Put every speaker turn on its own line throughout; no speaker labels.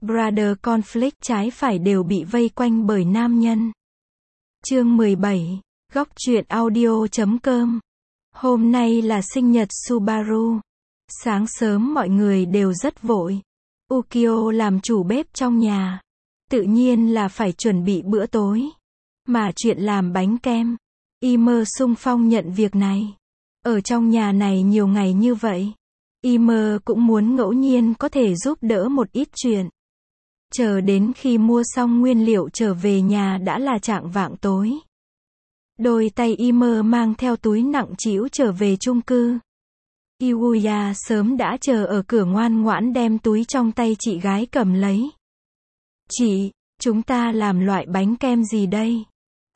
Brother conflict trái phải đều bị vây quanh bởi nam nhân. Chương 17, góc truyện audio.com. Hôm nay là sinh nhật Subaru. Sáng sớm mọi người đều rất vội. Ukyo làm chủ bếp trong nhà. Tự nhiên là phải chuẩn bị bữa tối. Mà chuyện làm bánh kem, Imer xung phong nhận việc này. Ở trong nhà này nhiều ngày như vậy, Imer cũng muốn ngẫu nhiên có thể giúp đỡ một ít chuyện. Chờ đến khi mua xong nguyên liệu trở về nhà đã là chạng vạng tối. Đôi tay Imer mang theo túi nặng trĩu trở về chung cư. Yuya sớm đã chờ ở cửa ngoan ngoãn đem túi trong tay chị gái cầm lấy. Chị, chúng ta làm loại bánh kem gì đây?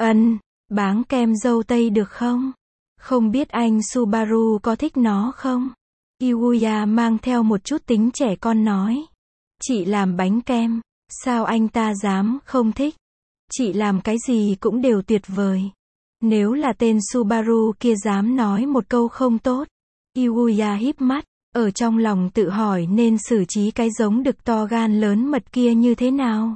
Báng kem dâu tây được không? Không biết anh Subaru có thích nó không? Yuya mang theo một chút tính trẻ con nói. Chị làm bánh kem, sao anh ta dám không thích? Chị làm cái gì cũng đều tuyệt vời. Nếu là tên Subaru kia dám nói một câu không tốt. Yuya híp mắt, ở trong lòng tự hỏi nên xử trí cái giống đực to gan lớn mật kia như thế nào.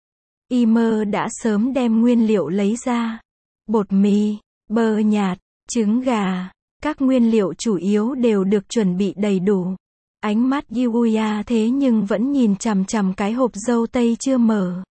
Imer đã sớm đem nguyên liệu lấy ra. Bột mì, bơ nhạt, trứng gà, các nguyên liệu chủ yếu đều được chuẩn bị đầy đủ. Ánh mắt Yuya thế nhưng vẫn nhìn chằm chằm cái hộp dâu tây chưa mở.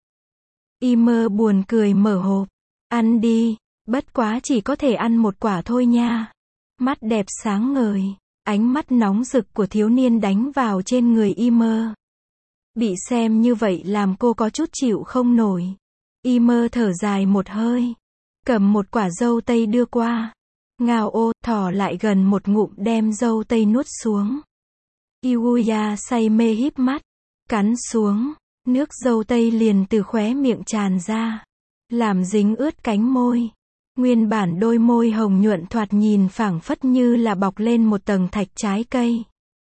Imer buồn cười mở hộp. Ăn đi, bất quá chỉ có thể ăn một quả thôi nha. Mắt đẹp sáng ngời, ánh mắt nóng rực của thiếu niên đánh vào trên người Imer. Bị xem như vậy làm cô có chút chịu không nổi. Imer thở dài một hơi, cầm một quả dâu tây đưa qua. Ngao ô, thò lại gần một ngụm đem dâu tây nuốt xuống. Yuya say mê híp mắt, cắn xuống, nước dâu tây liền từ khóe miệng tràn ra, làm dính ướt cánh môi. Nguyên bản đôi môi hồng nhuận thoạt nhìn phảng phất như là bọc lên một tầng thạch trái cây.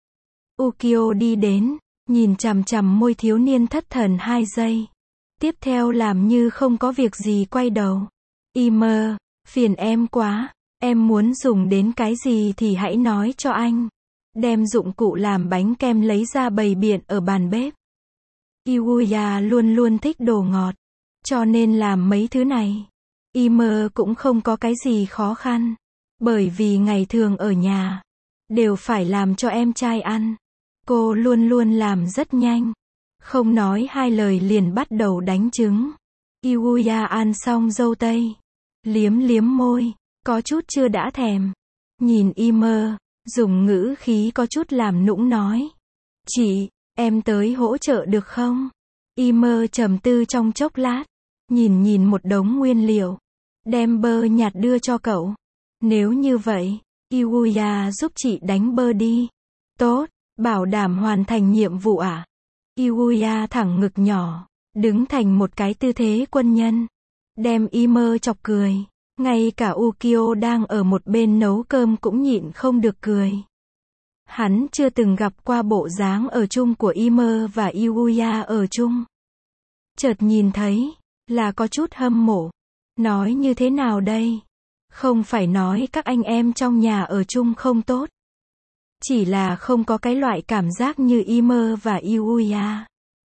Ukyo đi đến, nhìn chằm chằm môi thiếu niên thất thần 2 giây. Tiếp theo làm như không có việc gì quay đầu. Imer, phiền em quá, em muốn dùng đến cái gì thì hãy nói cho anh. Đem dụng cụ làm bánh kem lấy ra bày biện ở bàn bếp. Yuya luôn luôn thích đồ ngọt, cho nên làm mấy thứ này. Imer cũng không có cái gì khó khăn, bởi vì ngày thường ở nhà, đều phải làm cho em trai ăn. Cô luôn luôn làm rất nhanh, không nói hai lời liền bắt đầu đánh trứng. Yuya ăn xong dâu tây, liếm liếm môi, có chút chưa đã thèm. Nhìn Imer, dùng ngữ khí có chút làm nũng nói. Chị, em tới hỗ trợ được không? Imer trầm tư trong chốc lát, nhìn một đống nguyên liệu, đem bơ nhạt đưa cho cậu. Nếu như vậy, Yuya giúp chị đánh bơ đi. Tốt, bảo đảm hoàn thành nhiệm vụ à? Yuya thẳng ngực nhỏ, đứng thành một cái tư thế quân nhân. Đem Imer chọc cười. Ngay cả Ukyo đang ở một bên nấu cơm cũng nhịn không được cười. Hắn chưa từng gặp qua bộ dáng ở chung của Imer và Yuya ở chung. Chợt nhìn thấy, là có chút hâm mộ. Nói như thế nào đây? Không phải nói các anh em trong nhà ở chung không tốt. Chỉ là không có cái loại cảm giác như Imer và Yuya.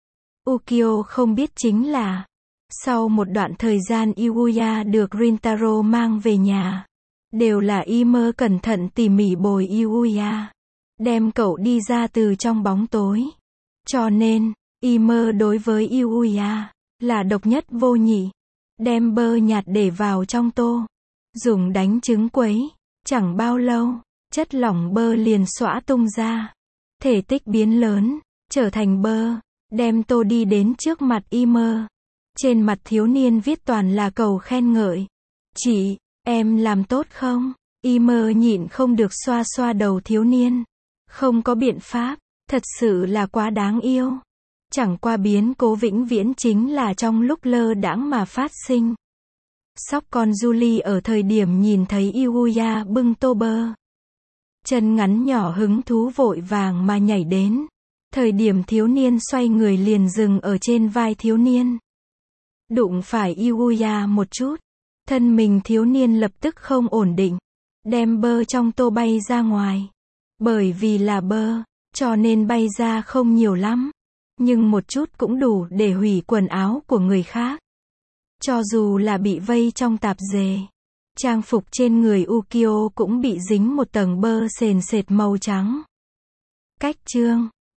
Ukyo không biết chính là, sau một đoạn thời gian Yuya được Rintaro mang về nhà, đều là Imer cẩn thận tỉ mỉ bồi Yuya, đem cậu đi ra từ trong bóng tối. Cho nên, Imer đối với Yuya, là độc nhất vô nhị. Đem bơ nhạt để vào trong tô, dùng đánh trứng quấy, chẳng bao lâu, chất lỏng bơ liền xõa tung ra. Thể tích biến lớn, trở thành bơ, đem tô đi đến trước mặt Imer. Trên mặt thiếu niên viết toàn là cầu khen ngợi. Chị, em làm tốt không? Imer nhịn không được xoa xoa đầu thiếu niên. Không có biện pháp, thật sự là quá đáng yêu. Chẳng qua biến cố vĩnh viễn chính là trong lúc lơ đãng mà phát sinh. Sóc con Julie ở thời điểm nhìn thấy Yuya bưng tô bơ, chân ngắn nhỏ hứng thú vội vàng mà nhảy đến. Thời điểm thiếu niên xoay người liền dừng ở trên vai thiếu niên. Đụng phải Yuya một chút, thân mình thiếu niên lập tức không ổn định, đem bơ trong tô bay ra ngoài. Bởi vì là bơ, cho nên bay ra không nhiều lắm. Nhưng một chút cũng đủ để hủy quần áo của người khác. Cho dù là bị vây trong tạp dề. Trang phục trên người Ukyo cũng bị dính một tầng bơ sền sệt màu trắng. Cách chương